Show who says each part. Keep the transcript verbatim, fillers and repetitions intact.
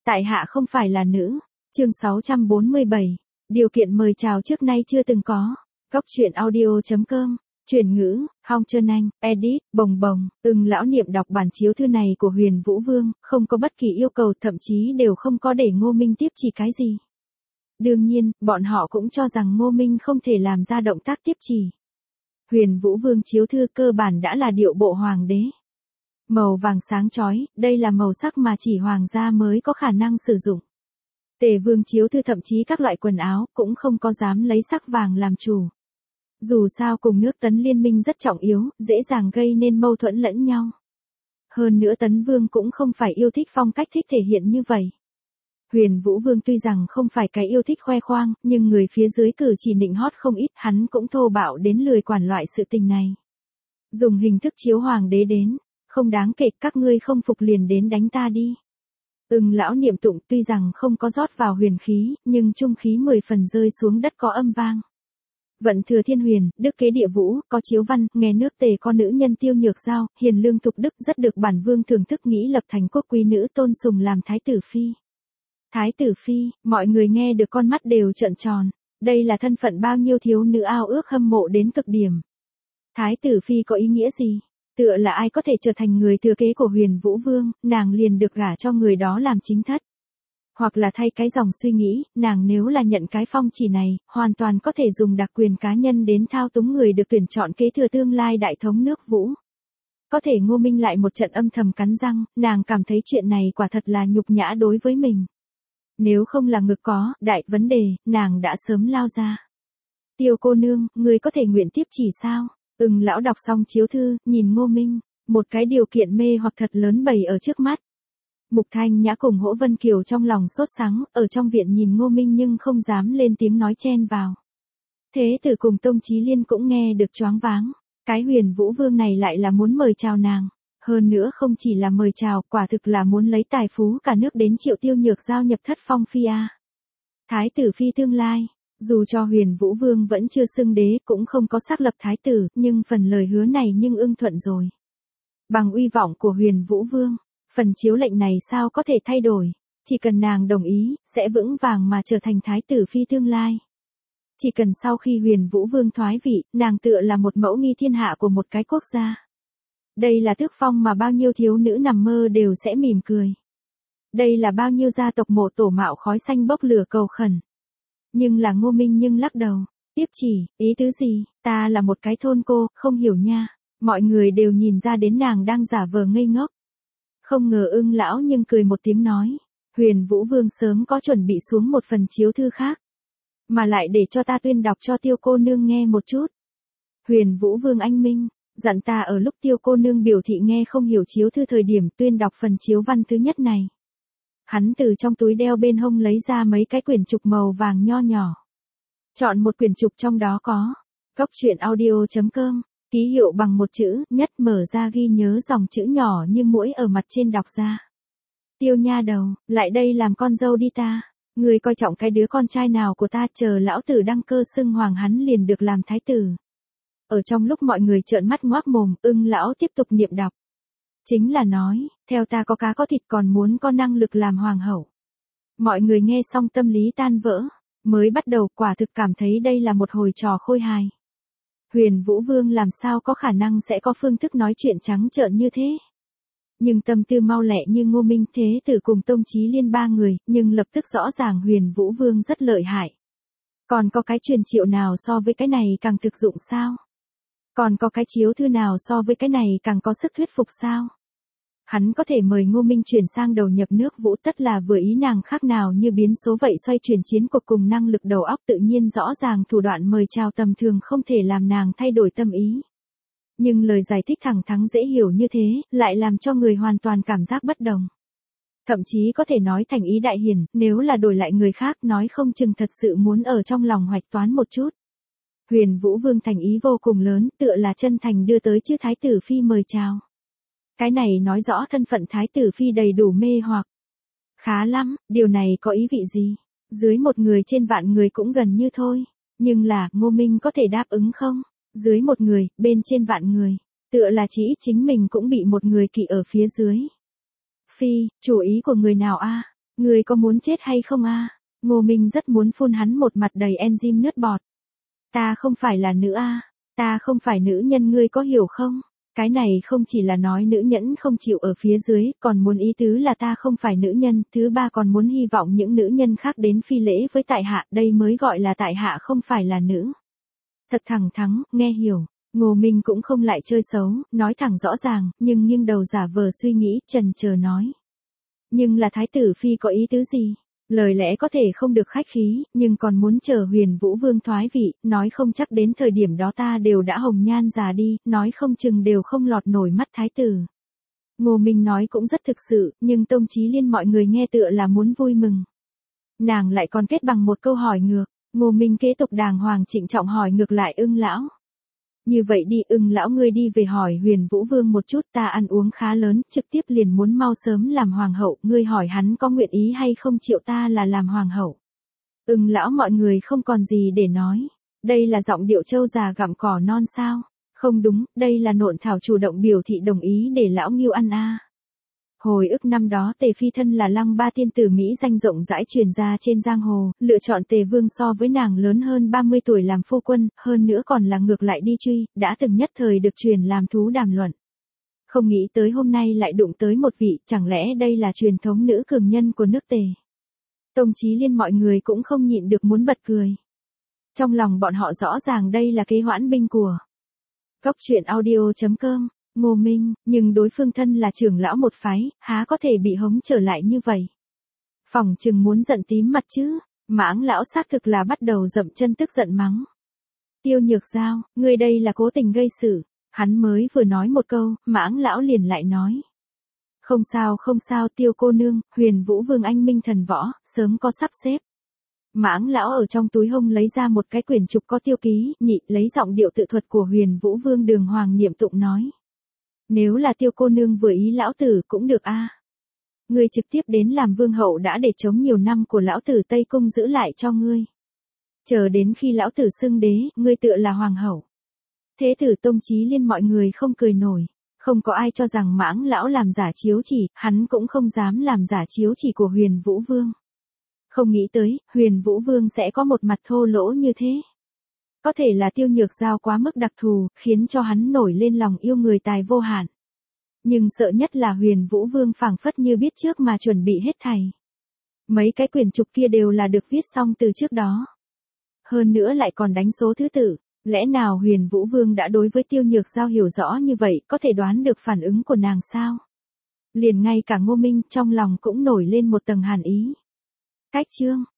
Speaker 1: Tại hạ không phải là nữ. Chương sáu trăm bốn mươi bảy. Điều kiện mời chào trước nay chưa từng có. Góc truyện audio chấm com. Chuyển ngữ, Hong Trân Anh, edit, bồng bồng, Ưng lão niệm đọc bản chiếu thư này của Huyền Vũ Vương, không có bất kỳ yêu cầu, thậm chí đều không có để Ngô Minh tiếp chỉ cái gì. Đương nhiên, bọn họ cũng cho rằng Ngô Minh không thể làm ra động tác tiếp chỉ. Huyền Vũ Vương chiếu thư cơ bản đã là điệu bộ hoàng đế. Màu vàng sáng chói, đây là màu sắc mà chỉ hoàng gia mới có khả năng sử dụng. Tề Vương chiếu thư thậm chí các loại quần áo cũng không có dám lấy sắc vàng làm chủ. Dù sao cùng nước Tấn liên minh rất trọng yếu, dễ dàng gây nên mâu thuẫn lẫn nhau. Hơn nữa Tấn Vương cũng không phải yêu thích phong cách thích thể hiện như vậy. Huyền Vũ Vương tuy rằng không phải cái yêu thích khoe khoang, nhưng người phía dưới cử chỉ nịnh hót không ít, hắn cũng thô bạo đến lười quản loại sự tình này. Dùng hình thức chiếu hoàng đế đến, không đáng kể, các ngươi không phục liền đến đánh ta đi. Ưng lão niệm tụng tuy rằng không có rót vào huyền khí, nhưng trung khí mười phần rơi xuống đất có âm vang. Vận thừa thiên huyền, đức kế địa vũ, có chiếu văn, nghe nước Tề có nữ nhân tiêu nhược giao, hiền lương thục đức, rất được bản vương thưởng thức, nghĩ lập thành quốc quý nữ tôn sùng làm thái tử phi. Thái tử phi, mọi người nghe được con mắt đều trợn tròn, đây là thân phận bao nhiêu thiếu nữ ao ước hâm mộ đến cực điểm. Thái tử phi có ý nghĩa gì? Tựa là ai có thể trở thành người thừa kế của Huyền Vũ Vương, nàng liền được gả cho người đó làm chính thất. Hoặc là thay cái dòng suy nghĩ, nàng nếu là nhận cái phong chỉ này, hoàn toàn có thể dùng đặc quyền cá nhân đến thao túng người được tuyển chọn kế thừa tương lai đại thống nước Vũ. Có thể Ngô Minh lại một trận âm thầm cắn răng, nàng cảm thấy chuyện này quả thật là nhục nhã đối với mình. Nếu không là ngực có, đại vấn đề, nàng đã sớm lao ra. Tiêu cô nương, người có thể nguyện tiếp chỉ sao? Ưng lão đọc xong chiếu thư, nhìn Ngô Minh, một cái điều kiện mê hoặc thật lớn bày ở trước mắt. Mục Thanh Nhã cùng Hỗ Vân Kiều trong lòng sốt sắng, ở trong viện nhìn Ngô Minh nhưng không dám lên tiếng nói chen vào. Thế tử cùng Tông Chí Liên cũng nghe được choáng váng, cái Huyền Vũ Vương này lại là muốn mời chào nàng, hơn nữa không chỉ là mời chào, quả thực là muốn lấy tài phú cả nước đến triệu tiêu nhược giao nhập thất phong phi a. Thái tử phi tương lai. Dù cho Huyền Vũ Vương vẫn chưa xưng đế, cũng không có xác lập thái tử, nhưng phần lời hứa này nhưng ưng thuận rồi. Bằng uy vọng của Huyền Vũ Vương, phần chiếu lệnh này sao có thể thay đổi, chỉ cần nàng đồng ý, sẽ vững vàng mà trở thành thái tử phi tương lai. Chỉ cần sau khi Huyền Vũ Vương thoái vị, nàng tựa là một mẫu nghi thiên hạ của một cái quốc gia. Đây là tước phong mà bao nhiêu thiếu nữ nằm mơ đều sẽ mỉm cười. Đây là bao nhiêu gia tộc mộ tổ mạo khói xanh bốc lửa cầu khẩn. Nhưng là Ngô Minh nhưng lắc đầu, tiếp chỉ, ý tứ gì, ta là một cái thôn cô, không hiểu nha. Mọi người đều nhìn ra đến nàng đang giả vờ ngây ngốc. Không ngờ Ưng lão nhưng cười một tiếng nói, Huyền Vũ Vương sớm có chuẩn bị xuống một phần chiếu thư khác, mà lại để cho ta tuyên đọc cho Tiêu cô nương nghe một chút. Huyền Vũ Vương anh minh, dặn ta ở lúc Tiêu cô nương biểu thị nghe không hiểu chiếu thư thời điểm tuyên đọc phần chiếu văn thứ nhất này. Hắn từ trong túi đeo bên hông lấy ra mấy cái quyển trục màu vàng nho nhỏ. Chọn một quyển trục trong đó có góc truyện audio chấm com, ký hiệu bằng một chữ, nhất mở ra ghi nhớ dòng chữ nhỏ như muỗi ở mặt trên đọc ra. Tiêu nha đầu, lại đây làm con dâu đi ta. Người coi trọng cái đứa con trai nào của ta, chờ lão tử đăng cơ xưng hoàng hắn liền được làm thái tử. Ở trong lúc mọi người trợn mắt ngoác mồm, Ưng lão tiếp tục niệm đọc. Chính là nói, theo ta có cá có thịt còn muốn có năng lực làm hoàng hậu. Mọi người nghe xong tâm lý tan vỡ, mới bắt đầu quả thực cảm thấy đây là một hồi trò khôi hài. Huyền Vũ Vương làm sao có khả năng sẽ có phương thức nói chuyện trắng trợn như thế. Nhưng tâm tư mau lẹ như Ngô Minh thế tử cùng Tông Chí Liên ba người, nhưng lập tức rõ ràng Huyền Vũ Vương rất lợi hại. Còn có cái truyền triệu nào so với cái này càng thực dụng sao? Còn có cái chiếu thư nào so với cái này càng có sức thuyết phục sao? Hắn có thể mời Ngô Minh chuyển sang đầu nhập nước Vũ, tất là vừa ý nàng khác nào như biến số vậy, xoay chuyển chiến cuộc cùng năng lực đầu óc tự nhiên rõ ràng, thủ đoạn mời chào tầm thường không thể làm nàng thay đổi tâm ý. Nhưng lời giải thích thẳng thắn dễ hiểu như thế, lại làm cho người hoàn toàn cảm giác bất đồng. Thậm chí có thể nói thành ý đại hiển, nếu là đổi lại người khác nói không chừng thật sự muốn ở trong lòng hoạch toán một chút. Huyền Vũ Vương thành ý vô cùng lớn, tựa là chân thành đưa tới chư thái tử phi mời chào. Cái này nói rõ thân phận thái tử phi đầy đủ mê hoặc. Khá lắm, điều này có ý vị gì? Dưới một người trên vạn người cũng gần như thôi. Nhưng là, Ngô Minh có thể đáp ứng không? Dưới một người, bên trên vạn người. Tựa là chỉ chính mình cũng bị một người kỵ ở phía dưới. Phi, chủ ý của người nào a? Ngươi có muốn chết hay không a? Ngô Minh rất muốn phun hắn một mặt đầy enzyme nước bọt. Ta không phải là nữ a, ta không phải nữ nhân, ngươi có hiểu không? Cái này không chỉ là nói nữ nhẫn không chịu ở phía dưới, còn muốn ý tứ là ta không phải nữ nhân, thứ ba còn muốn hy vọng những nữ nhân khác đến phi lễ với tại hạ, đây mới gọi là tại hạ không phải là nữ. Thật thẳng thắn, nghe hiểu. Ngô Minh cũng không lại chơi xấu, nói thẳng rõ ràng, nhưng nghiêng đầu giả vờ suy nghĩ, chần chờ nói. Nhưng là thái tử phi có ý tứ gì? Lời lẽ có thể không được khách khí, nhưng còn muốn chờ Huyền Vũ Vương thoái vị, nói không chắc đến thời điểm đó ta đều đã hồng nhan già đi, nói không chừng đều không lọt nổi mắt thái tử. Ngô Minh nói cũng rất thực sự, nhưng Tông Chí Liên mọi người nghe tựa là muốn vui mừng. Nàng lại còn kết bằng một câu hỏi ngược, Ngô Minh kế tục đàng hoàng trịnh trọng hỏi ngược lại Ưng lão. Như vậy đi, Ưng lão, ngươi đi về hỏi Huyền Vũ Vương một chút, ta ăn uống khá lớn, trực tiếp liền muốn mau sớm làm hoàng hậu, ngươi hỏi hắn có nguyện ý hay không chịu ta là làm hoàng hậu. Ưng lão mọi người không còn gì để nói, đây là giọng điệu trâu già gặm cỏ non sao? Không đúng, đây là Nộn Thảo chủ động biểu thị đồng ý để lão Ngưu ăn a. À. Hồi ức năm đó Tề Phi thân là Lăng Ba tiên tử Mỹ danh rộng rãi truyền ra trên giang hồ, lựa chọn Tề Vương so với nàng lớn hơn ba mươi tuổi làm phu quân, hơn nữa còn là ngược lại đi truy, đã từng nhất thời được truyền làm thú đàm luận. Không nghĩ tới hôm nay lại đụng tới một vị, chẳng lẽ đây là truyền thống nữ cường nhân của nước Tề. Tông Chí Liên mọi người cũng không nhịn được muốn bật cười. Trong lòng bọn họ rõ ràng đây là kế hoãn binh của Cóc truyện audio chấm com. Ngô Minh, nhưng đối phương thân là trưởng lão một phái, há có thể bị hống trở lại như vậy. Phỏng chừng muốn giận tím mặt chứ, Mãng lão xác thực là bắt đầu dậm chân tức giận mắng. Tiêu Nhược Giao, ngươi đây là cố tình gây sự, hắn mới vừa nói một câu, Mãng lão liền lại nói. Không sao không sao Tiêu cô nương, Huyền Vũ Vương anh minh thần võ, sớm có sắp xếp. Mãng lão ở trong túi hông lấy ra một cái quyển trục có tiêu ký, nhị lấy giọng điệu tự thuật của Huyền Vũ Vương Đường Hoàng niệm tụng nói. Nếu là Tiêu cô nương vừa ý lão tử cũng được a. À. Ngươi trực tiếp đến làm vương hậu đã để chống nhiều năm của lão tử Tây Cung giữ lại cho ngươi. Chờ đến khi lão tử xưng đế, ngươi tựa là hoàng hậu. Thế tử Tông Chí Liên mọi người không cười nổi, không có ai cho rằng Mãng lão làm giả chiếu chỉ, hắn cũng không dám làm giả chiếu chỉ của Huyền Vũ Vương. Không nghĩ tới, Huyền Vũ Vương sẽ có một mặt thô lỗ như thế. Có thể là Tiêu Nhược Giao quá mức đặc thù, khiến cho hắn nổi lên lòng yêu người tài vô hạn. Nhưng sợ nhất là Huyền Vũ Vương phảng phất như biết trước mà chuẩn bị hết thảy. Mấy cái quyển trục kia đều là được viết xong từ trước đó. Hơn nữa lại còn đánh số thứ tự, lẽ nào Huyền Vũ Vương đã đối với Tiêu Nhược Giao hiểu rõ như vậy, có thể đoán được phản ứng của nàng sao? Liền ngay cả Ngô Minh trong lòng cũng nổi lên một tầng hàn ý. Cách chương